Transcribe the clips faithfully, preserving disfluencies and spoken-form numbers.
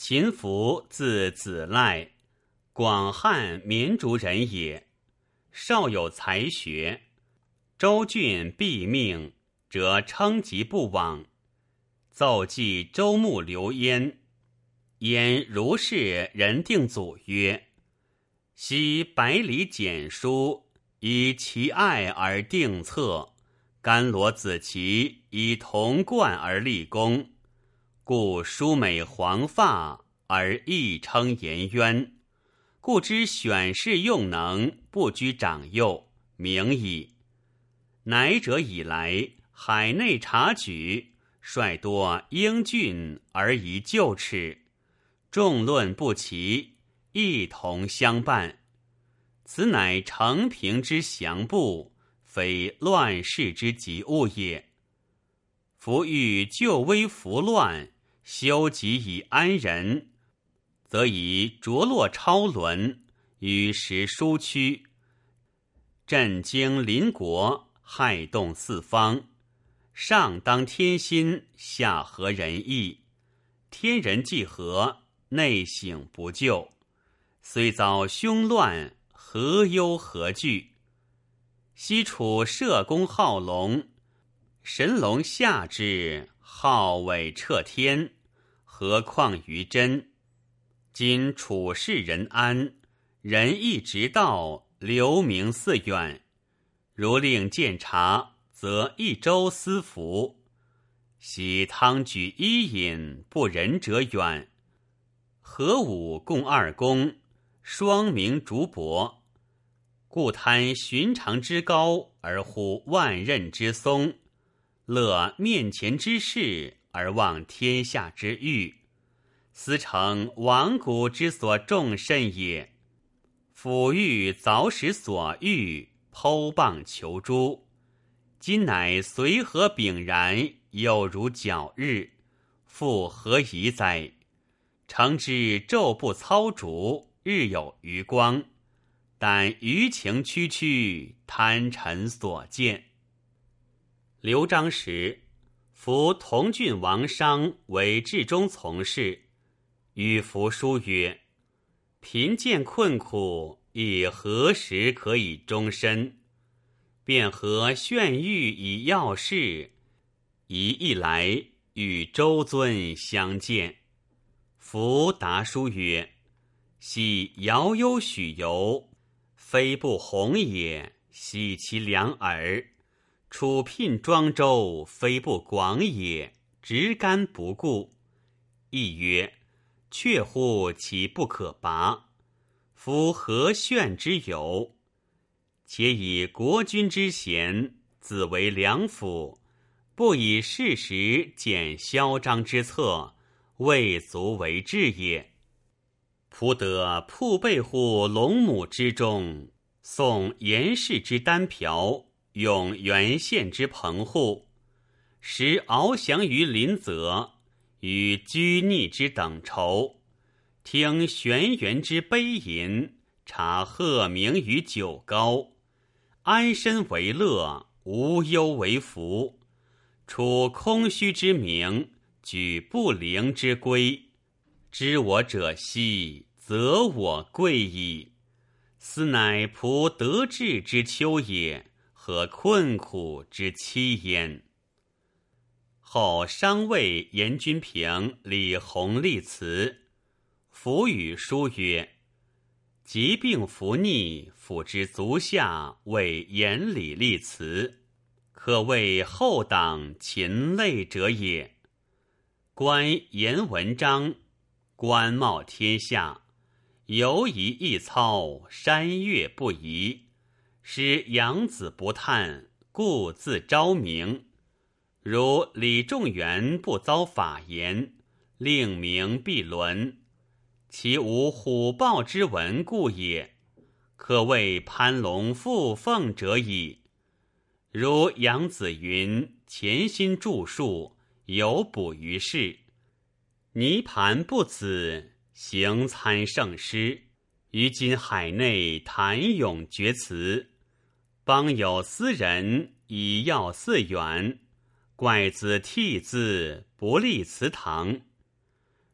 秦福字子赖，广汉绵竹人也。少有才学，周郡必命，则称疾不往。奏记周穆刘焉，焉如是人定祖曰：昔百里简书，以其爱而定策；甘罗子奇以铜冠而立功。故淑美黄发，而亦称颜渊。故知选士用能，不居长幼，明矣。乃者以来，海内察举，率多英俊而宜就齿，众论不齐，一同相伴。此乃承平之祥布，非乱世之急物也。夫欲救危扶乱，修己以安人，则以着落超伦，与时疏屈，震惊邻国，害动四方。上当天心，下合人意，天人既和，内省不救。虽遭凶乱，何忧何惧？西楚社公好龙，神龙下之，号尾彻天，何况于真？今处世人安，仁义直道，留名四远。如令见察，则一州私服。昔汤举伊尹，不仁者远。何武共二公，双名竹帛。故贪寻常之高，而呼万仞之松；乐面前之事，而忘天下之欲。斯诚亡古之所重甚也。抚育凿石所欲，剖蚌求珠。今乃随和炳然，有如皎日，复何宜哉？诚知昼不操烛，日有余光。但余情区区，贪尘所见。刘璋时，服同郡王商为治中从事，与服书曰：贫贱困苦，以何时可以终身？便合炫玉以要事，一一来与周尊相见。服答书曰：昔遥忧许由，非不弘也，惜其两耳。楚聘庄周，非不广也，直干不顾。亦曰：确乎其不可拔？夫何炫之有？且以国君之贤，自为良辅，不以事实减嚣张之策，未足为治也。仆得铺背乎龙母之中，诵严氏之单瓢，咏原宪之棚户，时翱翔于林泽，与居逆之等仇，听玄元之悲吟，察鹤鸣于酒高，安身为乐，无忧为福。处空虚之名，举不灵之规。知我者希，则我贵矣。斯乃仆得志之秋也，何困苦之期焉？后商谓严君平、李弘立辞，服与书曰：疾病服逆，辅之足下，为严礼立辞，可谓后党勤类者也。观严文章，官袤天下，犹疑一操，山岳不移。使养子不叹，故自昭明。如李仲元不遭法言，令名必伦，其无虎豹之文故也，可谓攀龙附凤者矣。如杨子云潜心著述，有补于世。泥盘不子，行参圣师，于今海内谈咏绝词。邦有私人以要寺远，怪子替字不立祠堂。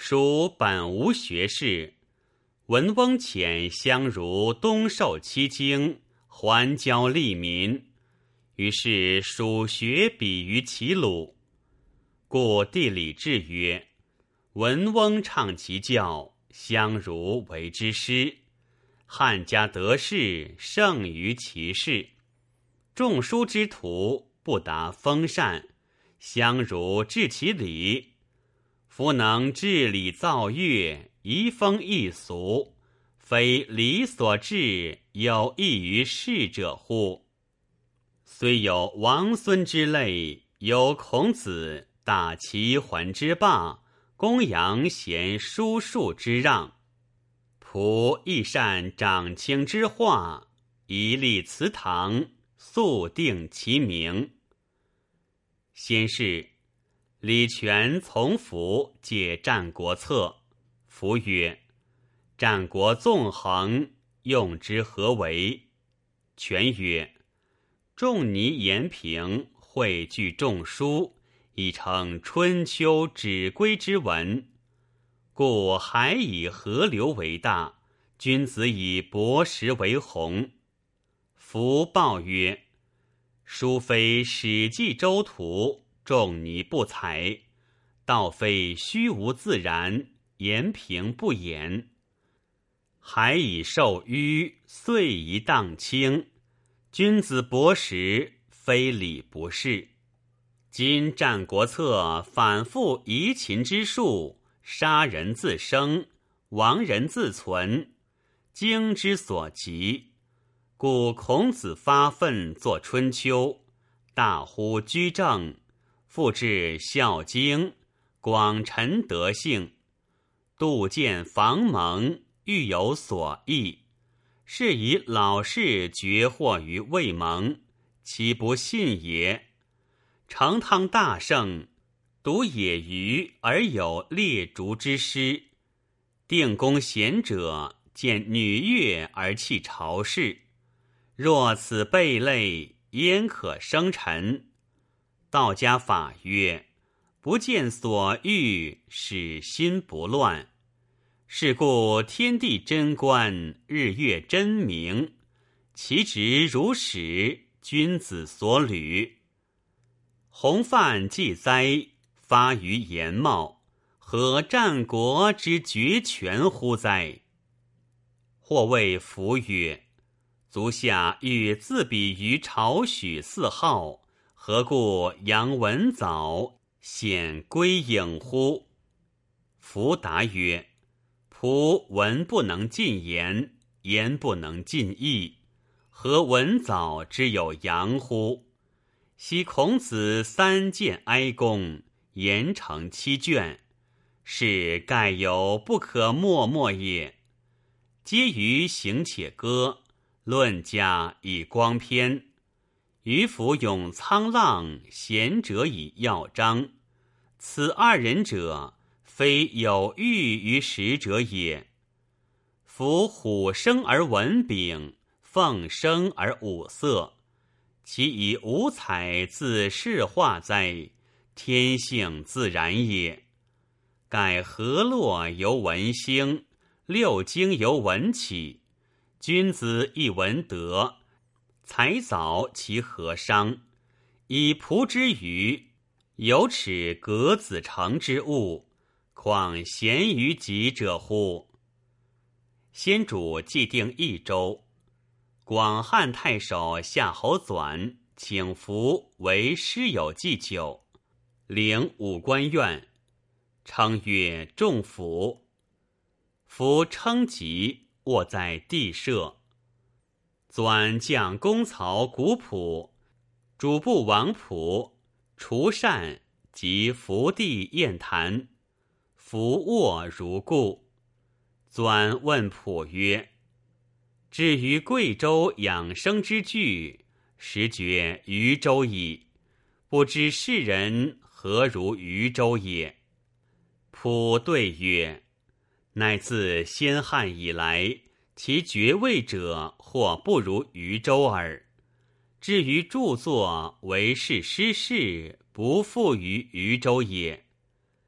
蜀本无学士，文翁遣相如东授七经，还教利民。于是蜀学比于齐鲁。故地理志曰：文翁倡其教，相如为之师。汉家得势，胜于其事。仲舒之徒不达风善，相如治其礼。夫能治理造乐，移风易俗，非礼所治，有益于世者乎？虽有王孙之类，有孔子大齐桓之霸，公羊贤叔庶之让。仆亦善长卿之化，一立祠堂，速定其名。先是，李全从服解战国策。服曰：战国纵横，用之何为？权曰：仲尼延平汇聚众书，以成春秋指归之文。故海以河流为大，君子以博识为宏。夫报曰：书非史记周图，仲尼不才；道非虚无自然，延平不言。海以受淤，岁以荡清。君子博识，非礼不是。今战国策反复夷秦之术，杀人自生，亡人自存，经之所及。故孔子发愤作春秋，大呼居正，复至孝经，广陈德性。杜见防蒙，欲有所益。是以老士绝祸于未蒙，其不信也？成汤大圣，独野鱼而有列竹之师。定公贤者，见女乐而弃朝事。若此贝类，焉可生臣？道家法曰：不见所欲，使心不乱。是故天地真观，日月真明，其直如始，君子所履。洪范既哉，发于言茂，何战国之绝权乎哉？或谓服曰：足下欲自比于朝许四号，何故扬文藻，显归隐乎？服答曰：仆文不能尽言，言不能尽意，何文藻之有扬乎？昔孔子三谏哀公，言成七卷，是盖有不可默默也。皆于行且歌，论家以光篇。渔夫咏沧浪，贤者以要章。此二人者，非有欲于识者也。夫虎生而文炳，凤生而五色，其以五彩自是化哉？天性自然也。盖河洛由文兴，六经由文起。君子亦闻德，才藻其何伤？以仆之愚，有耻革子成之物，况贤于己者乎？先主既定益州，广汉太守夏侯纂请服为师友祭酒，领武官院，称曰仲甫。夫称疾，卧在地舍。纂将公曹古朴、主簿王溥、除善及伏地宴谈，伏卧如故。纂问溥曰：至于贵州养生之具，实觉渝州矣，不知世人何如渝州也？溥对曰：乃自先汉以来，其爵位者或不如渝州耳。至于著作为是失事，不复于渝州也。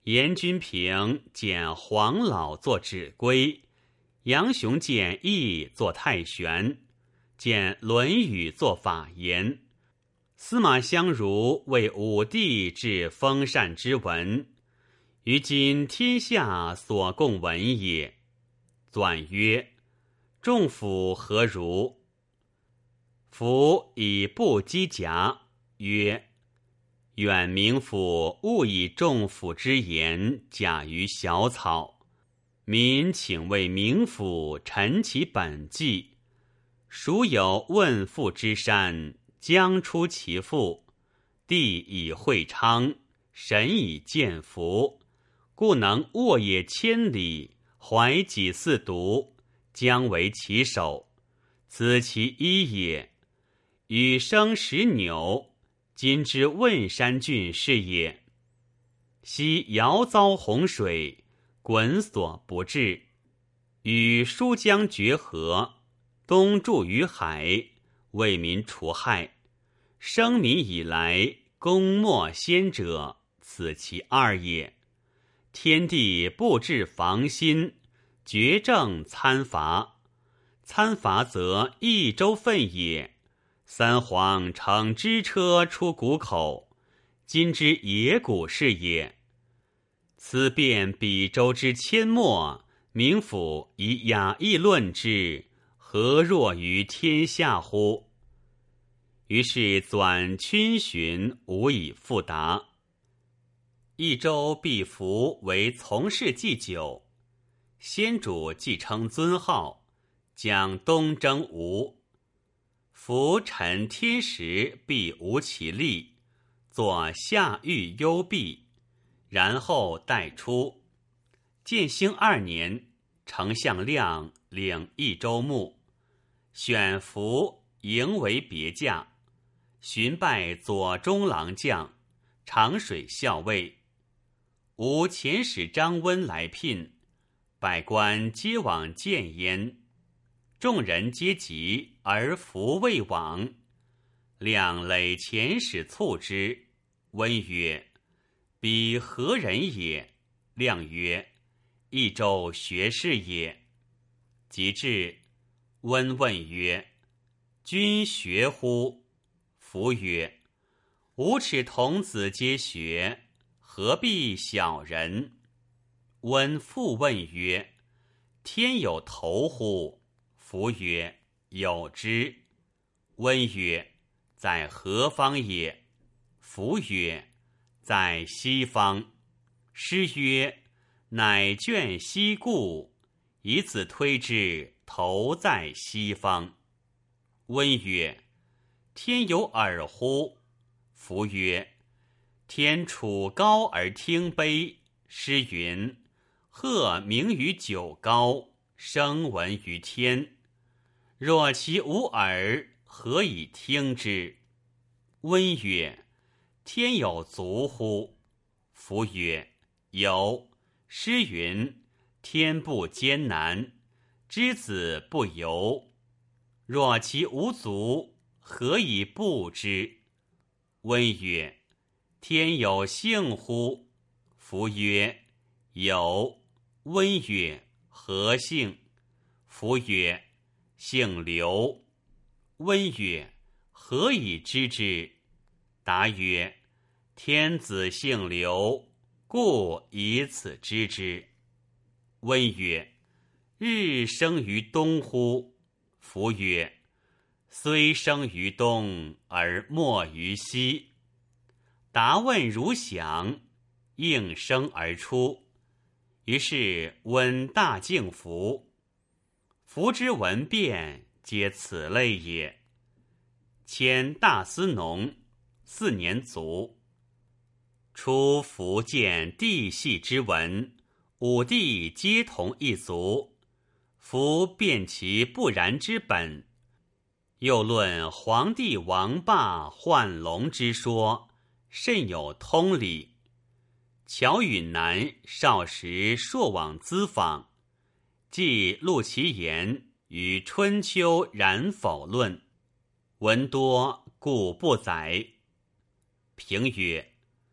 严君平见黄老作指归，杨雄见易作太玄，见《论语》作法言。司马相如为武帝治封禅之文，于今天下所共闻也。纂曰：仲甫何如？夫以不积夹，曰：远明府勿以仲甫之言假于小草。民请为明府陈其本纪，孰有问父之山，将出其父？地以会昌，神以见福，故能沃野千里，怀己四渎，将为其首。此其一也。羽生石纽，今之汶山郡是也。昔尧遭洪水，滚所不至，与舒江决河，东注于海，为民除害。生民以来，功莫先者，此其二也。天地不治防心，决政参伐。参伐则益州分也。三皇乘之车出谷口，今之野谷是也。此变比州之阡陌，明府以雅意论之，何若于天下乎？于是纂群询，无以复答。益州必服为从事祭酒，先主既称尊号，将东征吴。夫陈天时必无其力，作下狱幽闭，然后待出。建兴二年，丞相亮领益州牧，选服迎为别驾，寻拜左中郎将、长水校尉。吴遣使张温来聘，百官皆往见焉。众人皆急，而服未往。亮累遣使促之。温曰：彼何人也？亮曰：益州学士也。及至，温问曰：君学乎？服曰：吾耻童子皆学，何必小人？温复问曰：天有头乎？服曰：有之。温曰：在何方也？服曰：在西方。诗曰：乃倦西顾，以此推之，头在西方。温曰：天有耳乎？服曰：天处高而听卑。诗云：鹤鸣于九皋，声闻于天。若其无耳，何以听之？温曰：天有足乎？服曰：有。诗云：天不艰难，之子不由。若其无足，何以不之？温曰：天有性乎？服曰：有。温曰：何性？服曰：性流。温曰：何以知之？答曰：天子性流，故以此知之。温曰：日生于东乎？服曰：虽生于东，而没于西。答问如响，应声而出。于是温大敬服。服之文变，皆此类也。迁大司农，四年卒。初服见帝系之文，武帝皆同一族。夫辨其不然之本，又论黄帝王霸换龙之说，甚有通理。乔允南少时朔往咨访，既录其言于《春秋然否论》，文多故不载。评曰：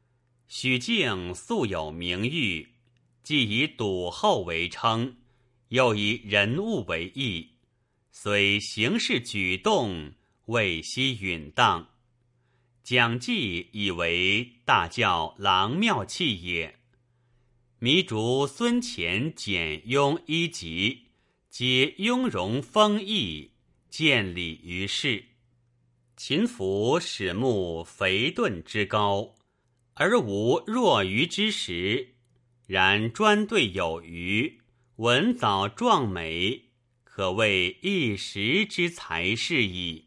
许敬素有名誉，既以笃厚为称，又以人物为义，虽行事举动未悉允当。蒋济以为大教郎庙器也。弥竹孙乾简雍一集，皆雍容丰毅，见礼于世。秦服始慕肥钝之高，而无若愚之实，然专对有余，文藻壮美，可谓一时之才是矣。